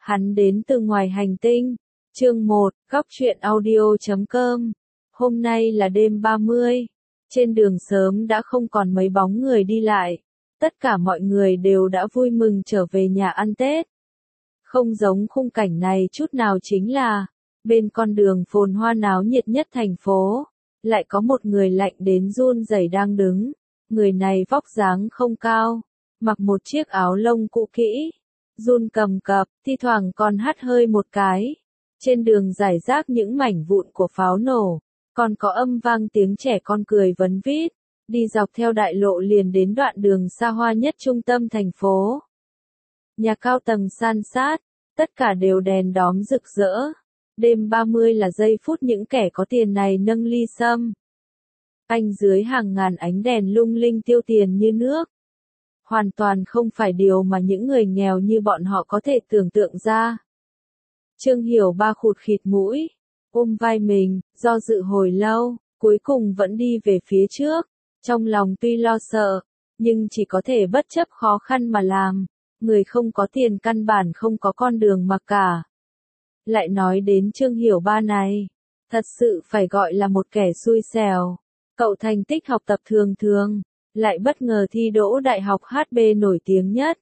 Hắn đến từ ngoài hành tinh. Chương 1, Góc truyện audio.com. Hôm nay là đêm 30. Trên đường sớm đã không còn mấy bóng người đi lại. Tất cả mọi người đều đã vui mừng trở về nhà ăn Tết. Không giống khung cảnh này chút nào chính là, bên con đường phồn hoa náo nhiệt nhất thành phố, lại có một người lạnh đến run rẩy đang đứng. Người này vóc dáng không cao, mặc một chiếc áo lông cũ kỹ, run cầm cập, thi thoảng còn hắt hơi một cái. Trên đường rải rác những mảnh vụn của pháo nổ, còn có âm vang tiếng trẻ con cười vấn vít, đi dọc theo đại lộ liền đến đoạn đường xa hoa nhất trung tâm thành phố. Nhà cao tầng san sát, tất cả đều đèn đóm rực rỡ. Đêm 30 là giây phút những kẻ có tiền này nâng ly sâm. Anh dưới hàng ngàn ánh đèn lung linh tiêu tiền như nước. Hoàn toàn không phải điều mà những người nghèo như bọn họ có thể tưởng tượng ra. Trương Hiểu Ba khụt khịt mũi, ôm vai mình, do dự hồi lâu, cuối cùng vẫn đi về phía trước. Trong lòng tuy lo sợ, nhưng chỉ có thể bất chấp khó khăn mà làm. Người không có tiền căn bản không có con đường mà cả. Lại nói đến Trương Hiểu Ba này, thật sự phải gọi là một kẻ xui xẻo. Cậu thành tích học tập thường thường, lại bất ngờ thi đỗ đại học HB nổi tiếng nhất.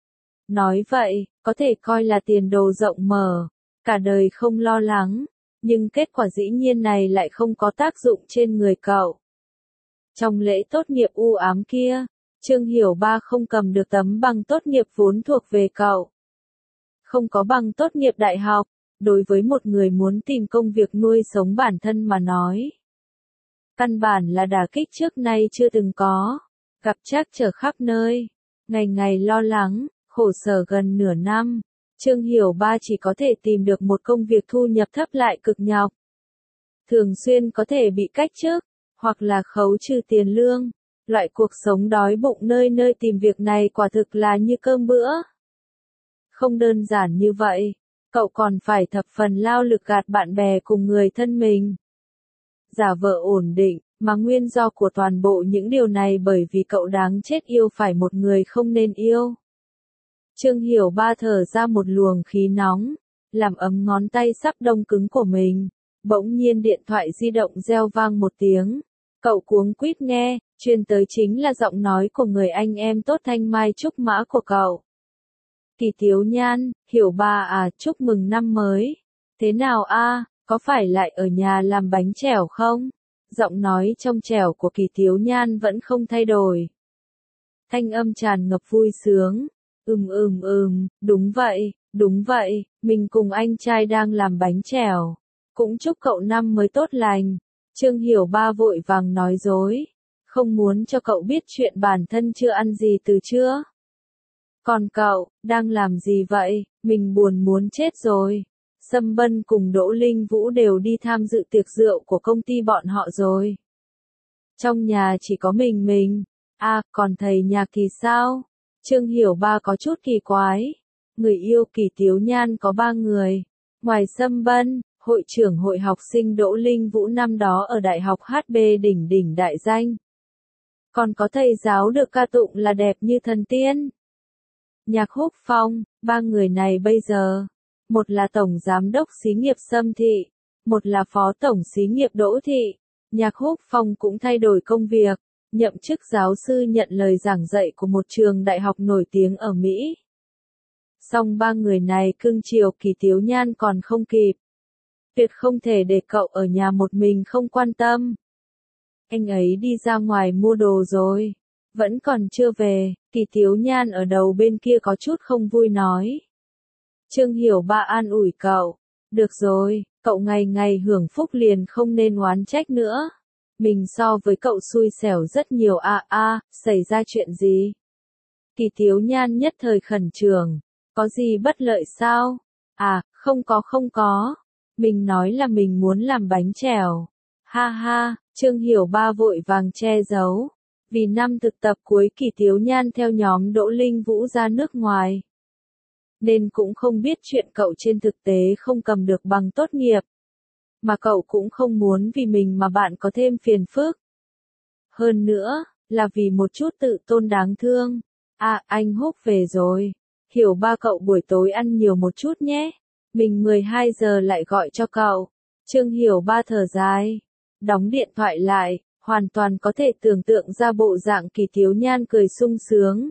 Nói vậy, có thể coi là tiền đồ rộng mở, cả đời không lo lắng, nhưng kết quả dĩ nhiên này lại không có tác dụng trên người cậu. Trong lễ tốt nghiệp u ám kia, Trương Hiểu Ba không cầm được tấm bằng tốt nghiệp vốn thuộc về cậu. Không có bằng tốt nghiệp đại học, đối với một người muốn tìm công việc nuôi sống bản thân mà nói, căn bản là đả kích trước nay chưa từng có, gặp trắc trở khắp nơi, ngày ngày lo lắng, khổ sở gần nửa năm, Trương Hiểu Ba chỉ có thể tìm được một công việc thu nhập thấp lại cực nhọc. Thường xuyên có thể bị cách chức, hoặc là khấu trừ tiền lương, loại cuộc sống đói bụng nơi nơi tìm việc này quả thực là như cơm bữa. Không đơn giản như vậy, cậu còn phải thập phần lao lực gạt bạn bè cùng người thân mình. Giả vờ ổn định, mà nguyên do của toàn bộ những điều này bởi vì cậu đáng chết yêu phải một người không nên yêu. Trương Hiểu Ba thở ra một luồng khí nóng, làm ấm ngón tay sắp đông cứng của mình. Bỗng nhiên điện thoại di động reo vang một tiếng. Cậu cuống quýt nghe, truyền tới chính là giọng nói của người anh em tốt Thanh Mai Trúc Mã của cậu. Kỳ Thiếu Nhan, Hiểu Ba à, chúc mừng năm mới. Thế nào a, có phải lại ở nhà làm bánh chèo không? Giọng nói trong trẻo của Kỳ Thiếu Nhan vẫn không thay đổi. Thanh âm tràn ngập vui sướng. Đúng vậy, mình cùng anh trai đang làm bánh chèo. Cũng chúc cậu năm mới tốt lành. Trương Hiểu Ba vội vàng nói dối, không muốn cho cậu biết chuyện bản thân chưa ăn gì từ trưa. Còn cậu, đang làm gì vậy? Mình buồn muốn chết rồi. Sâm Bân cùng Đỗ Linh Vũ đều đi tham dự tiệc rượu của công ty bọn họ rồi. Trong nhà chỉ có mình. À, còn thầy nhạc thì sao? Trương Hiểu Ba có chút kỳ quái. Người yêu Kỳ Thiếu Nhan có 3 người. Ngoài Sâm Bân, hội trưởng hội học sinh Đỗ Linh Vũ năm đó ở Đại học HB đỉnh đại danh. Còn có thầy giáo được ca tụng là đẹp như thần tiên. Nhạc Húc Phong, 3 người này bây giờ, một là tổng giám đốc xí nghiệp Sâm Thị, một là phó tổng xí nghiệp Đỗ Thị. Nhạc Húc Phong cũng thay đổi công việc, nhậm chức giáo sư nhận lời giảng dạy của một trường đại học nổi tiếng ở Mỹ. Song 3 người này cưng chiều Kỳ Thiếu Nhan còn không kịp. Tuyệt không thể để cậu ở nhà một mình không quan tâm. Anh ấy đi ra ngoài mua đồ rồi, vẫn còn chưa về. Kỳ Thiếu Nhan ở đầu bên kia có chút không vui nói. Trương Hiểu Ba an ủi cậu, được rồi, cậu ngày ngày hưởng phúc liền không nên oán trách nữa. Mình so với cậu xui xẻo rất nhiều xảy ra chuyện gì? Kỳ Thiếu Nhan nhất thời khẩn trương, có gì bất lợi sao? À, không có. Mình nói là mình muốn làm bánh chèo. Ha ha, Trương Hiểu Ba vội vàng che giấu. Vì năm thực tập cuối Kỳ Thiếu Nhan theo nhóm Đỗ Linh Vũ ra nước ngoài, nên cũng không biết chuyện cậu trên thực tế không cầm được bằng tốt nghiệp. Mà cậu cũng không muốn vì mình mà bạn có thêm phiền phức. Hơn nữa, là vì một chút tự tôn đáng thương. À, anh Húc về rồi. Hiểu Ba cậu buổi tối ăn nhiều một chút nhé. Mình 12 giờ lại gọi cho cậu. Trương Hiểu Ba thở dài. Đóng điện thoại lại, hoàn toàn có thể tưởng tượng ra bộ dạng Kỳ Thiếu Nhan cười sung sướng.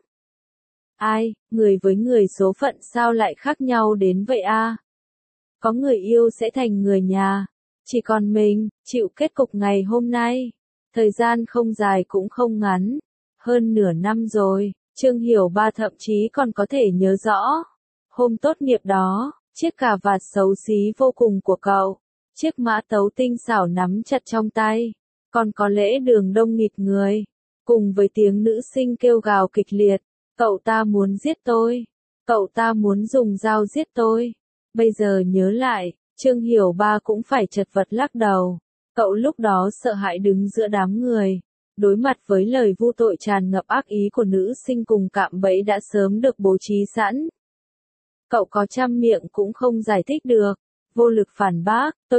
Ai, người với người số phận sao lại khác nhau đến vậy a? Có người yêu sẽ thành người nhà. Chỉ còn mình, chịu kết cục ngày hôm nay. Thời gian không dài cũng không ngắn. Hơn nửa năm rồi, Trương Hiểu Ba thậm chí còn có thể nhớ rõ. Hôm tốt nghiệp đó, chiếc cà vạt xấu xí vô cùng của cậu. Chiếc mã tấu tinh xảo nắm chặt trong tay. Còn có lễ đường đông nghịt người. Cùng với tiếng nữ sinh kêu gào kịch liệt. Cậu ta muốn giết tôi. Cậu ta muốn dùng dao giết tôi. Bây giờ nhớ lại, Trương Hiểu Ba cũng phải chật vật lắc đầu. Cậu lúc đó sợ hãi đứng giữa đám người. Đối mặt với lời vu tội tràn ngập ác ý của nữ sinh cùng cạm bẫy đã sớm được bố trí sẵn. Cậu có trăm miệng cũng không giải thích được. Vô lực phản bác, tôi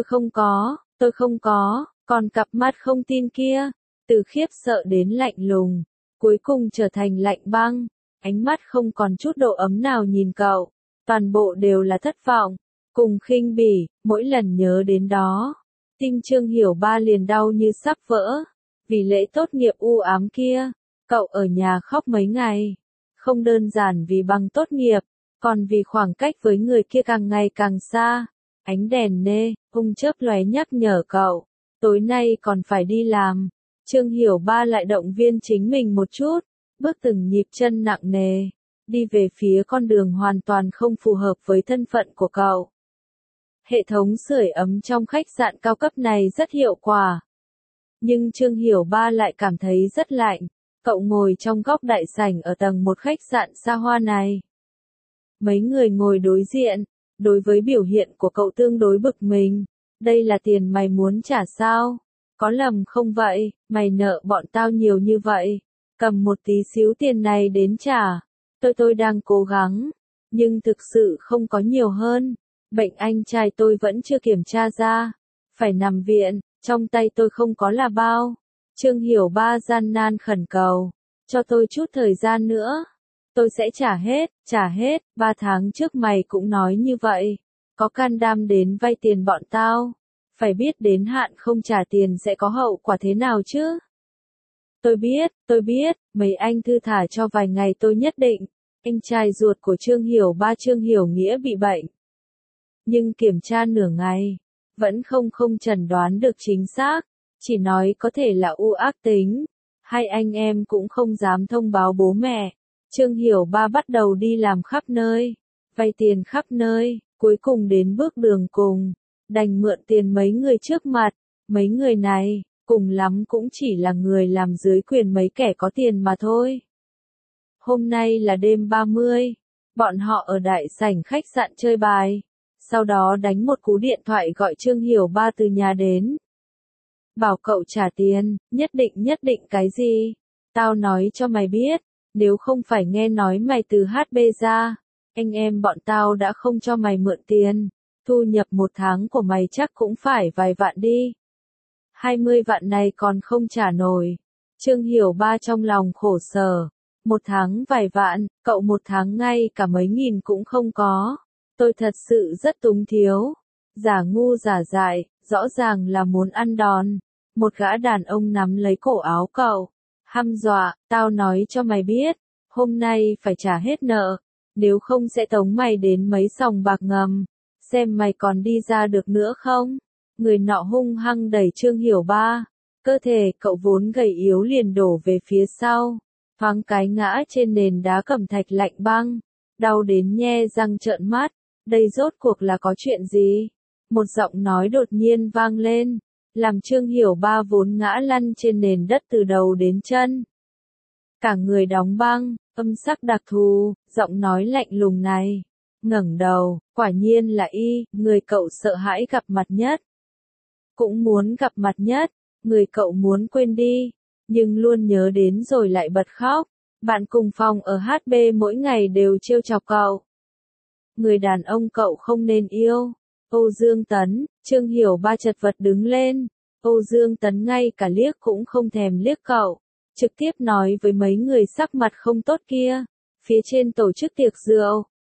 không có, còn cặp mắt không tin kia. Từ khiếp sợ đến lạnh lùng, cuối cùng trở thành lạnh băng. Ánh mắt không còn chút độ ấm nào nhìn cậu. Toàn bộ đều là thất vọng, cùng khinh bỉ, mỗi lần nhớ đến đó. Tim Trương Hiểu Ba liền đau như sắp vỡ. Vì lễ tốt nghiệp u ám kia, cậu ở nhà khóc mấy ngày. Không đơn giản vì bằng tốt nghiệp, còn vì khoảng cách với người kia càng ngày càng xa. Ánh đèn nê, chớp lóe nhắc nhở cậu. Tối nay còn phải đi làm. Trương Hiểu Ba lại động viên chính mình một chút. Bước từng nhịp chân nặng nề. Đi về phía con đường hoàn toàn không phù hợp với thân phận của cậu. Hệ thống sưởi ấm trong khách sạn cao cấp này rất hiệu quả. Nhưng Trương Hiểu Ba lại cảm thấy rất lạnh. Cậu ngồi trong góc đại sảnh ở tầng 1 khách sạn xa hoa này. Mấy người ngồi đối diện, đối với biểu hiện của cậu tương đối bực mình. Đây là tiền mày muốn trả sao? Có lầm không vậy, mày nợ bọn tao nhiều như vậy. Cầm một tí xíu tiền này đến trả. Tôi đang cố gắng, nhưng thực sự không có nhiều hơn. Bệnh anh trai tôi vẫn chưa kiểm tra ra. Phải nằm viện, trong tay tôi không có là bao. Trương Hiểu Ba gian nan khẩn cầu. Cho tôi chút thời gian nữa. Tôi sẽ trả hết, 3 tháng trước mày cũng nói như vậy. Có can đảm đến vay tiền bọn tao. Phải biết đến hạn không trả tiền sẽ có hậu quả thế nào chứ? Tôi biết, mấy anh thư thả cho vài ngày tôi nhất định. Anh trai ruột của Trương Hiểu Ba Trương Hiểu Nghĩa bị bệnh. Nhưng kiểm tra nửa ngày, vẫn không chẩn đoán được chính xác, chỉ nói có thể là u ác tính. Hai anh em cũng không dám thông báo bố mẹ. Trương Hiểu Ba bắt đầu đi làm khắp nơi, vay tiền khắp nơi, cuối cùng đến bước đường cùng, đành mượn tiền mấy người trước mặt. Mấy người này, cùng lắm cũng chỉ là người làm dưới quyền mấy kẻ có tiền mà thôi. Hôm nay là đêm 30, bọn họ ở đại sảnh khách sạn chơi bài, sau đó đánh một cú điện thoại gọi Trương Hiểu Ba từ nhà đến. Bảo cậu trả tiền, nhất định cái gì? Tao nói cho mày biết, nếu không phải nghe nói mày từ HB ra, anh em bọn tao đã không cho mày mượn tiền, thu nhập một tháng của mày chắc cũng phải vài vạn đi. 20 vạn này còn không trả nổi. Trương Hiểu Ba trong lòng khổ sở. Một tháng vài vạn, cậu một tháng ngay cả mấy nghìn cũng không có. Tôi thật sự rất túng thiếu. Giả ngu giả dại, rõ ràng là muốn ăn đòn. Một gã đàn ông nắm lấy cổ áo cậu. Hăm dọa, tao nói cho mày biết, hôm nay phải trả hết nợ. Nếu không sẽ tống mày đến mấy sòng bạc ngầm. Xem mày còn đi ra được nữa không? Người nọ hung hăng đẩy Trương Hiểu Ba. Cơ thể cậu vốn gầy yếu liền đổ về phía sau. Thoáng cái ngã trên nền đá cẩm thạch lạnh băng. Đau đến nhe răng trợn mắt. Đây rốt cuộc là có chuyện gì? Một giọng nói đột nhiên vang lên. Làm Trương Hiểu Ba vốn ngã lăn trên nền đất từ đầu đến chân. Cả người đóng băng, âm sắc đặc thù, giọng nói lạnh lùng này. Ngẩng đầu, quả nhiên là người cậu sợ hãi gặp mặt nhất. Cũng muốn gặp mặt nhất, người cậu muốn quên đi, nhưng luôn nhớ đến rồi lại bật khóc. Bạn cùng phòng ở HB mỗi ngày đều trêu chọc cậu. Người đàn ông cậu không nên yêu. Âu Dương Tấn, Trương Hiểu Ba chật vật đứng lên. Âu Dương Tấn ngay cả liếc cũng không thèm liếc cậu. Trực tiếp nói với mấy người sắc mặt không tốt kia. Phía trên tổ chức tiệc rượu,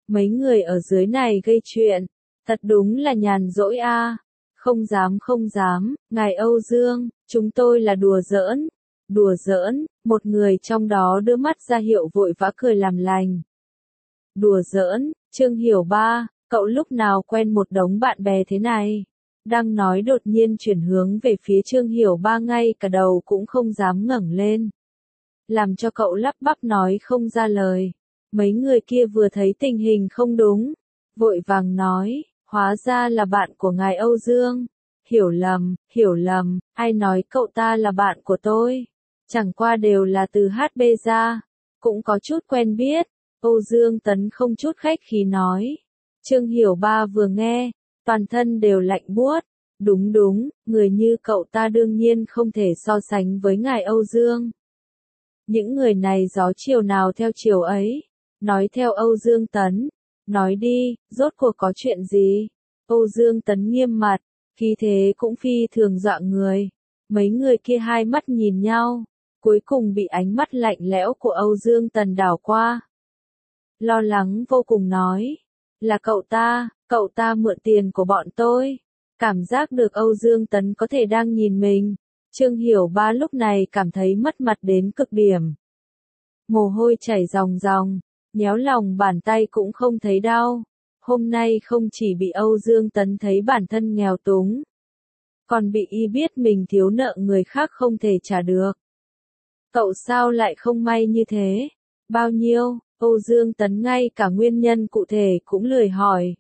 mấy người ở dưới này gây chuyện, thật đúng là nhàn rỗi a. Không dám không dám, ngài Âu Dương, chúng tôi là đùa giỡn. Đùa giỡn, một người trong đó đưa mắt ra hiệu vội vã cười làm lành. Đùa giỡn, Trương Hiểu Ba, cậu lúc nào quen một đống bạn bè thế này? Đang nói đột nhiên chuyển hướng về phía Trương Hiểu Ba, ngay cả đầu cũng không dám ngẩng lên. Làm cho cậu lắp bắp nói không ra lời. Mấy người kia vừa thấy tình hình không đúng, vội vàng nói, hóa ra là bạn của ngài Âu Dương. Hiểu lầm, ai nói cậu ta là bạn của tôi? Chẳng qua đều là từ HB ra, cũng có chút quen biết. Âu Dương Tấn không chút khách khí nói. Trương Hiểu Ba vừa nghe, toàn thân đều lạnh buốt. Đúng, người như cậu ta đương nhiên không thể so sánh với ngài Âu Dương. Những người này gió chiều nào theo chiều ấy. Nói theo Âu Dương Tấn. Nói đi, rốt cuộc có chuyện gì? Âu Dương Tấn nghiêm mặt, khí thế cũng phi thường dọa người. Mấy người kia hai mắt nhìn nhau, cuối cùng bị ánh mắt lạnh lẽo của Âu Dương Tấn đảo qua. Lo lắng vô cùng nói, là cậu ta mượn tiền của bọn tôi. Cảm giác được Âu Dương Tấn có thể đang nhìn mình, Trương Hiểu Ba lúc này cảm thấy mất mặt đến cực điểm. Mồ hôi chảy ròng ròng, nhéo lòng bàn tay cũng không thấy đau. Hôm nay không chỉ bị Âu Dương Tấn thấy bản thân nghèo túng, còn bị y biết mình thiếu nợ người khác không thể trả được. Cậu sao lại không may như thế? Bao nhiêu? Âu Dương Tấn ngay cả nguyên nhân cụ thể cũng lười hỏi.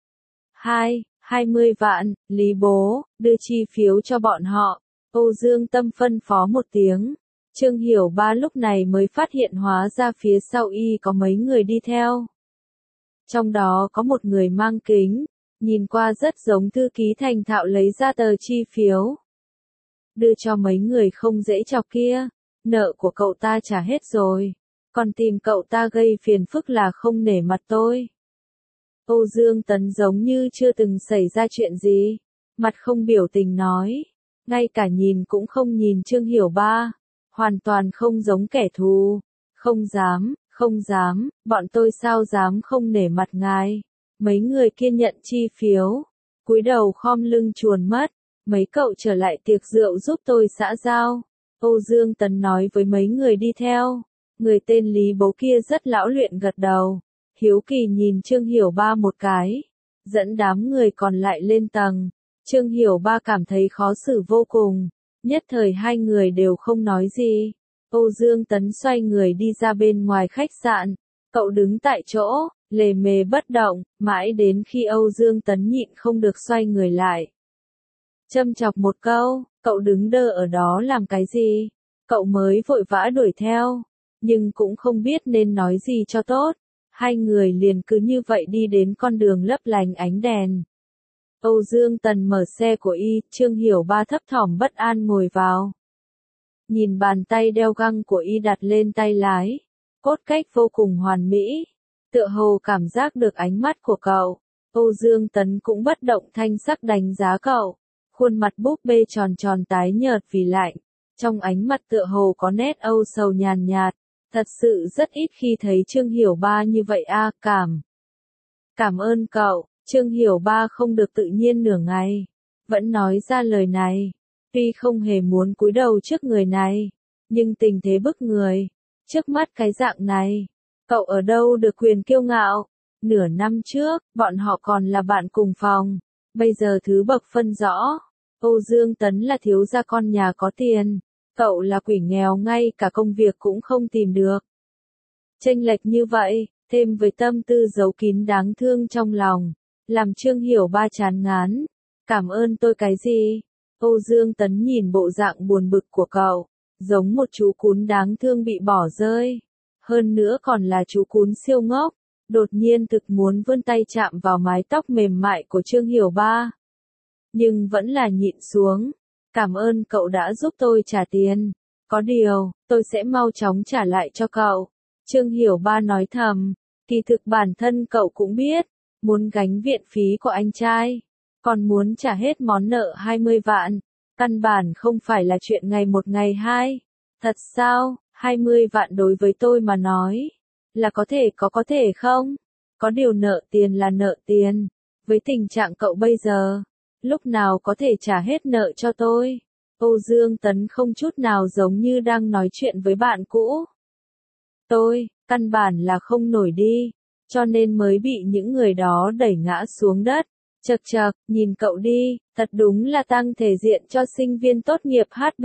20 vạn, Lý bố, đưa chi phiếu cho bọn họ. Âu Dương Tâm phân phó một tiếng. Trương Hiểu Ba lúc này mới phát hiện hóa ra phía sau y có mấy người đi theo. Trong đó có một người mang kính, nhìn qua rất giống thư ký thành thạo lấy ra tờ chi phiếu. Đưa cho mấy người không dễ chọc kia, nợ của cậu ta trả hết rồi, còn tìm cậu ta gây phiền phức là không nể mặt tôi. Âu Dương Tấn giống như chưa từng xảy ra chuyện gì, mặt không biểu tình nói, ngay cả nhìn cũng không nhìn Trương Hiểu Ba, hoàn toàn không giống kẻ thù. Không dám, bọn tôi sao dám không nể mặt ngài. Mấy người kia nhận chi phiếu, cúi đầu khom lưng chuồn mất. Mấy cậu trở lại tiệc rượu giúp tôi xã giao. Âu Dương Tấn nói với mấy người đi theo. Người tên Lý bố kia rất lão luyện gật đầu, hiếu kỳ nhìn Trương Hiểu Ba một cái, dẫn đám người còn lại lên tầng. Trương Hiểu Ba cảm thấy khó xử vô cùng, nhất thời hai người đều không nói gì. Âu Dương Tấn xoay người đi ra bên ngoài khách sạn, cậu đứng tại chỗ, lề mề bất động, mãi đến khi Âu Dương Tấn nhịn không được xoay người lại. Châm chọc một câu, cậu đứng đơ ở đó làm cái gì? Cậu mới vội vã đuổi theo, nhưng cũng không biết nên nói gì cho tốt. Hai người liền cứ như vậy đi đến con đường lấp lánh ánh đèn. Âu Dương Tấn mở xe của y, Trương Hiểu Ba thấp thỏm bất an ngồi vào. Nhìn bàn tay đeo găng của y đặt lên tay lái, cốt cách vô cùng hoàn mỹ, tựa hồ cảm giác được ánh mắt của cậu. Âu Dương Tấn cũng bất động thanh sắc đánh giá cậu, khuôn mặt búp bê tròn tròn tái nhợt vì lạnh, trong ánh mắt tựa hồ có nét âu sầu nhàn nhạt, thật sự rất ít khi thấy Trương Hiểu Ba như vậy a. Cảm ơn cậu. Trương Hiểu Ba không được tự nhiên nửa ngày, vẫn nói ra lời này. Tuy không hề muốn cúi đầu trước người này, nhưng tình thế bức người, trước mắt cái dạng này, cậu ở đâu được quyền kiêu ngạo. Nửa năm trước, bọn họ còn là bạn cùng phòng, bây giờ thứ bậc phân rõ. Âu Dương Tấn là thiếu gia con nhà có tiền, cậu là quỷ nghèo ngay cả công việc cũng không tìm được. Chênh lệch như vậy, thêm với tâm tư giấu kín đáng thương trong lòng, làm Trương Hiểu Ba chán ngán. Cảm ơn tôi cái gì? Âu Dương Tấn nhìn bộ dạng buồn bực của cậu, giống một chú cún đáng thương bị bỏ rơi. Hơn nữa còn là chú cún siêu ngốc, đột nhiên thực muốn vươn tay chạm vào mái tóc mềm mại của Trương Hiểu Ba. Nhưng vẫn là nhịn xuống. Cảm ơn cậu đã giúp tôi trả tiền. Có điều, tôi sẽ mau chóng trả lại cho cậu. Trương Hiểu Ba nói thầm, kỳ thực bản thân cậu cũng biết, muốn gánh viện phí của anh trai, còn muốn trả hết món nợ 20 vạn, căn bản không phải là chuyện ngày một ngày hai. Thật sao, 20 vạn đối với tôi mà nói, là có thể không? Có điều nợ tiền là nợ tiền. Với tình trạng cậu bây giờ, lúc nào có thể trả hết nợ cho tôi? Âu Dương Tấn không chút nào giống như đang nói chuyện với bạn cũ. Tôi, căn bản là không nổi đi, cho nên mới bị những người đó đẩy ngã xuống đất. Chậc chậc, nhìn cậu đi, thật đúng là tăng thể diện cho sinh viên tốt nghiệp HB.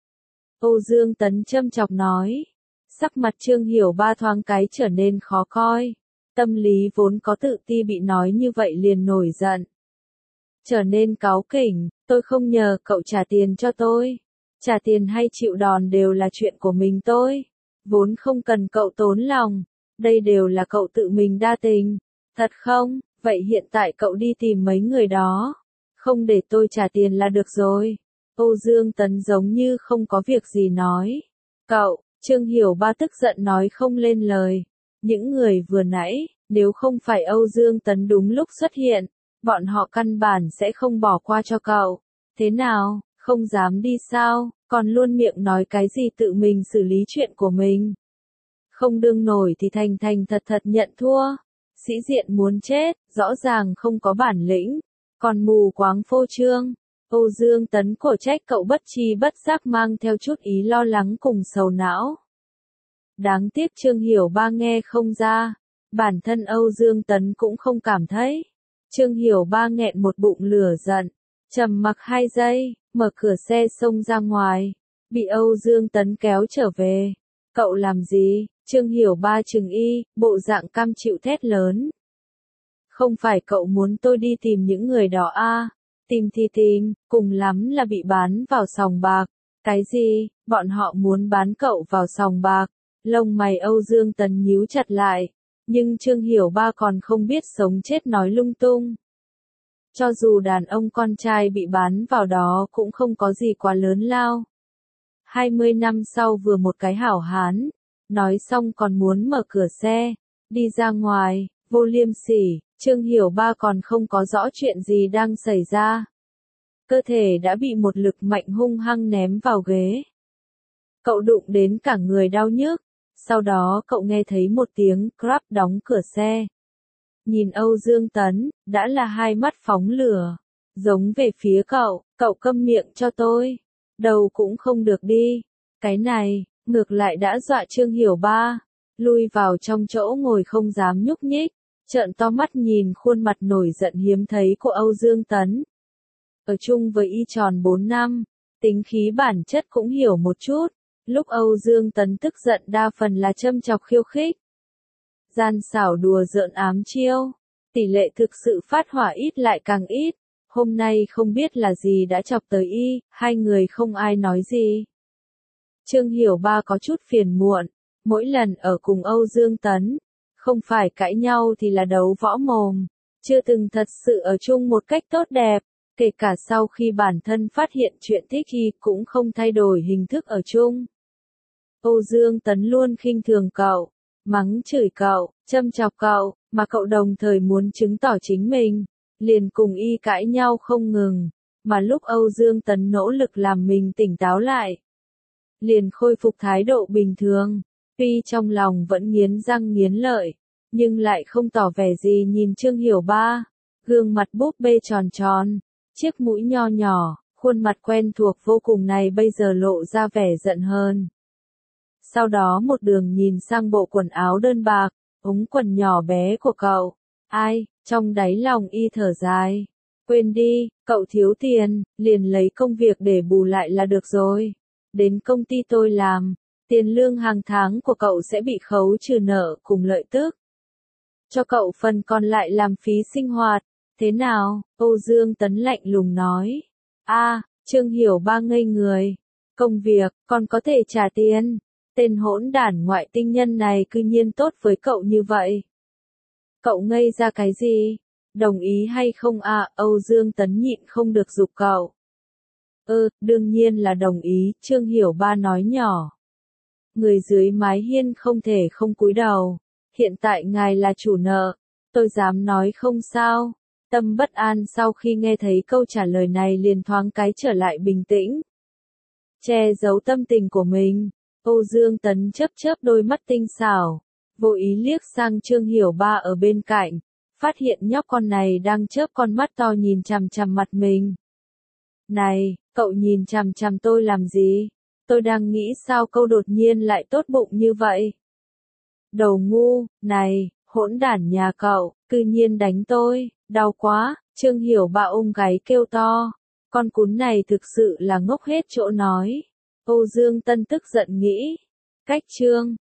Âu Dương Tấn châm chọc nói. Sắc mặt Trương Hiểu Ba thoáng cái trở nên khó coi. Tâm lý vốn có tự ti bị nói như vậy liền nổi giận. Trở nên cáu kỉnh, tôi không nhờ cậu trả tiền cho tôi. Trả tiền hay chịu đòn đều là chuyện của mình tôi. Vốn không cần cậu tốn lòng. Đây đều là cậu tự mình đa tình. Thật không? Vậy hiện tại cậu đi tìm mấy người đó. Không để tôi trả tiền là được rồi. Âu Dương Tấn giống như không có việc gì nói. Cậu, Trương Hiểu Ba tức giận nói không lên lời. Những người vừa nãy, nếu không phải Âu Dương Tấn đúng lúc xuất hiện, bọn họ căn bản sẽ không bỏ qua cho cậu. Thế nào, không dám đi sao, còn luôn miệng nói cái gì tự mình xử lý chuyện của mình. Không đương nổi thì thành thành thật thật nhận thua. Sĩ diện muốn chết, rõ ràng không có bản lĩnh, còn mù quáng phô trương. Âu Dương Tấn cổ trách cậu bất tri bất giác mang theo chút ý lo lắng cùng sầu não. Đáng tiếc Trương Hiểu Ba nghe không ra, bản thân Âu Dương Tấn cũng không cảm thấy. Trương Hiểu Ba nghẹn một bụng lửa giận, trầm mặc 2 giây, mở cửa xe xông ra ngoài, bị Âu Dương Tấn kéo trở về. Cậu làm gì? Trương Hiểu Ba trừng y, bộ dạng cam chịu thét lớn. Không phải cậu muốn tôi đi tìm những người đó à? Tìm thì tìm, cùng lắm là bị bán vào sòng bạc. Cái gì? Bọn họ muốn bán cậu vào sòng bạc? Lông mày Âu Dương Tấn nhíu chặt lại. Nhưng Trương Hiểu Ba còn không biết sống chết nói lung tung. Cho dù đàn ông con trai bị bán vào đó cũng không có gì quá lớn lao. 20 năm sau vừa một cái hảo hán. Nói xong còn muốn mở cửa xe, đi ra ngoài, vô liêm sỉ, Trương Hiểu Ba còn không có rõ chuyện gì đang xảy ra. Cơ thể đã bị một lực mạnh hung hăng ném vào ghế. Cậu đụng đến cả người đau nhức, sau đó cậu nghe thấy một tiếng crap đóng cửa xe. Nhìn Âu Dương Tấn, đã là hai mắt phóng lửa, giống về phía cậu câm miệng cho tôi, đầu cũng không được đi, cái này. Ngược lại đã dọa Trương Hiểu Ba, lui vào trong chỗ ngồi không dám nhúc nhích, trợn to mắt nhìn khuôn mặt nổi giận hiếm thấy của Âu Dương Tấn. Ở chung với y tròn 4 năm, tính khí bản chất cũng hiểu một chút, lúc Âu Dương Tấn tức giận đa phần là châm chọc khiêu khích. Gian xảo đùa giỡn ám chiêu, tỷ lệ thực sự phát hỏa ít lại càng ít, hôm nay không biết là gì đã chọc tới y, hai người không ai nói gì. Trương Hiểu Ba có chút phiền muộn, mỗi lần ở cùng Âu Dương Tấn, không phải cãi nhau thì là đấu võ mồm, chưa từng thật sự ở chung một cách tốt đẹp, kể cả sau khi bản thân phát hiện chuyện thích y cũng không thay đổi hình thức ở chung. Âu Dương Tấn luôn khinh thường cậu, mắng chửi cậu, châm chọc cậu, mà cậu đồng thời muốn chứng tỏ chính mình, liền cùng y cãi nhau không ngừng, mà lúc Âu Dương Tấn nỗ lực làm mình tỉnh táo lại, liền khôi phục thái độ bình thường, tuy trong lòng vẫn nghiến răng nghiến lợi, nhưng lại không tỏ vẻ gì nhìn Trương Hiểu Ba, gương mặt búp bê tròn tròn, chiếc mũi nho nhỏ, khuôn mặt quen thuộc vô cùng này bây giờ lộ ra vẻ giận hơn. Sau đó một đường nhìn sang bộ quần áo đơn bạc, ống quần nhỏ bé của cậu, ai, trong đáy lòng y thở dài, quên đi, cậu thiếu tiền, liền lấy công việc để bù lại là được rồi. Đến công ty tôi làm, tiền lương hàng tháng của cậu sẽ bị khấu trừ nợ cùng lợi tức. Cho cậu phần còn lại làm phí sinh hoạt, thế nào? Âu Dương Tấn lạnh lùng nói. Trương Hiểu Ba ngây người. Công việc, còn có thể trả tiền. Tên hỗn đản ngoại tinh nhân này cư nhiên tốt với cậu như vậy. Cậu ngây ra cái gì? Đồng ý hay không Âu Dương Tấn nhịn không được giục cậu. Đương nhiên là đồng ý, Trương Hiểu Ba nói nhỏ. Người dưới mái hiên không thể không cúi đầu. Hiện tại ngài là chủ nợ, tôi dám nói không sao. Tâm bất an sau khi nghe thấy câu trả lời này liền thoáng cái trở lại bình tĩnh. Che giấu tâm tình của mình, Âu Dương Tấn chớp chớp đôi mắt tinh xảo, vô ý liếc sang Trương Hiểu Ba ở bên cạnh, phát hiện nhóc con này đang chớp con mắt to nhìn chằm chằm mặt mình. Này, cậu nhìn chằm chằm tôi làm gì? Tôi đang nghĩ sao câu đột nhiên lại tốt bụng như vậy? Đầu ngu, này, hỗn đản nhà cậu, cư nhiên đánh tôi, đau quá, Trương Hiểu Ba ôm gáy kêu to. Con cún này thực sự là ngốc hết chỗ nói. Âu Dương Tân tức giận nghĩ. Cách Trương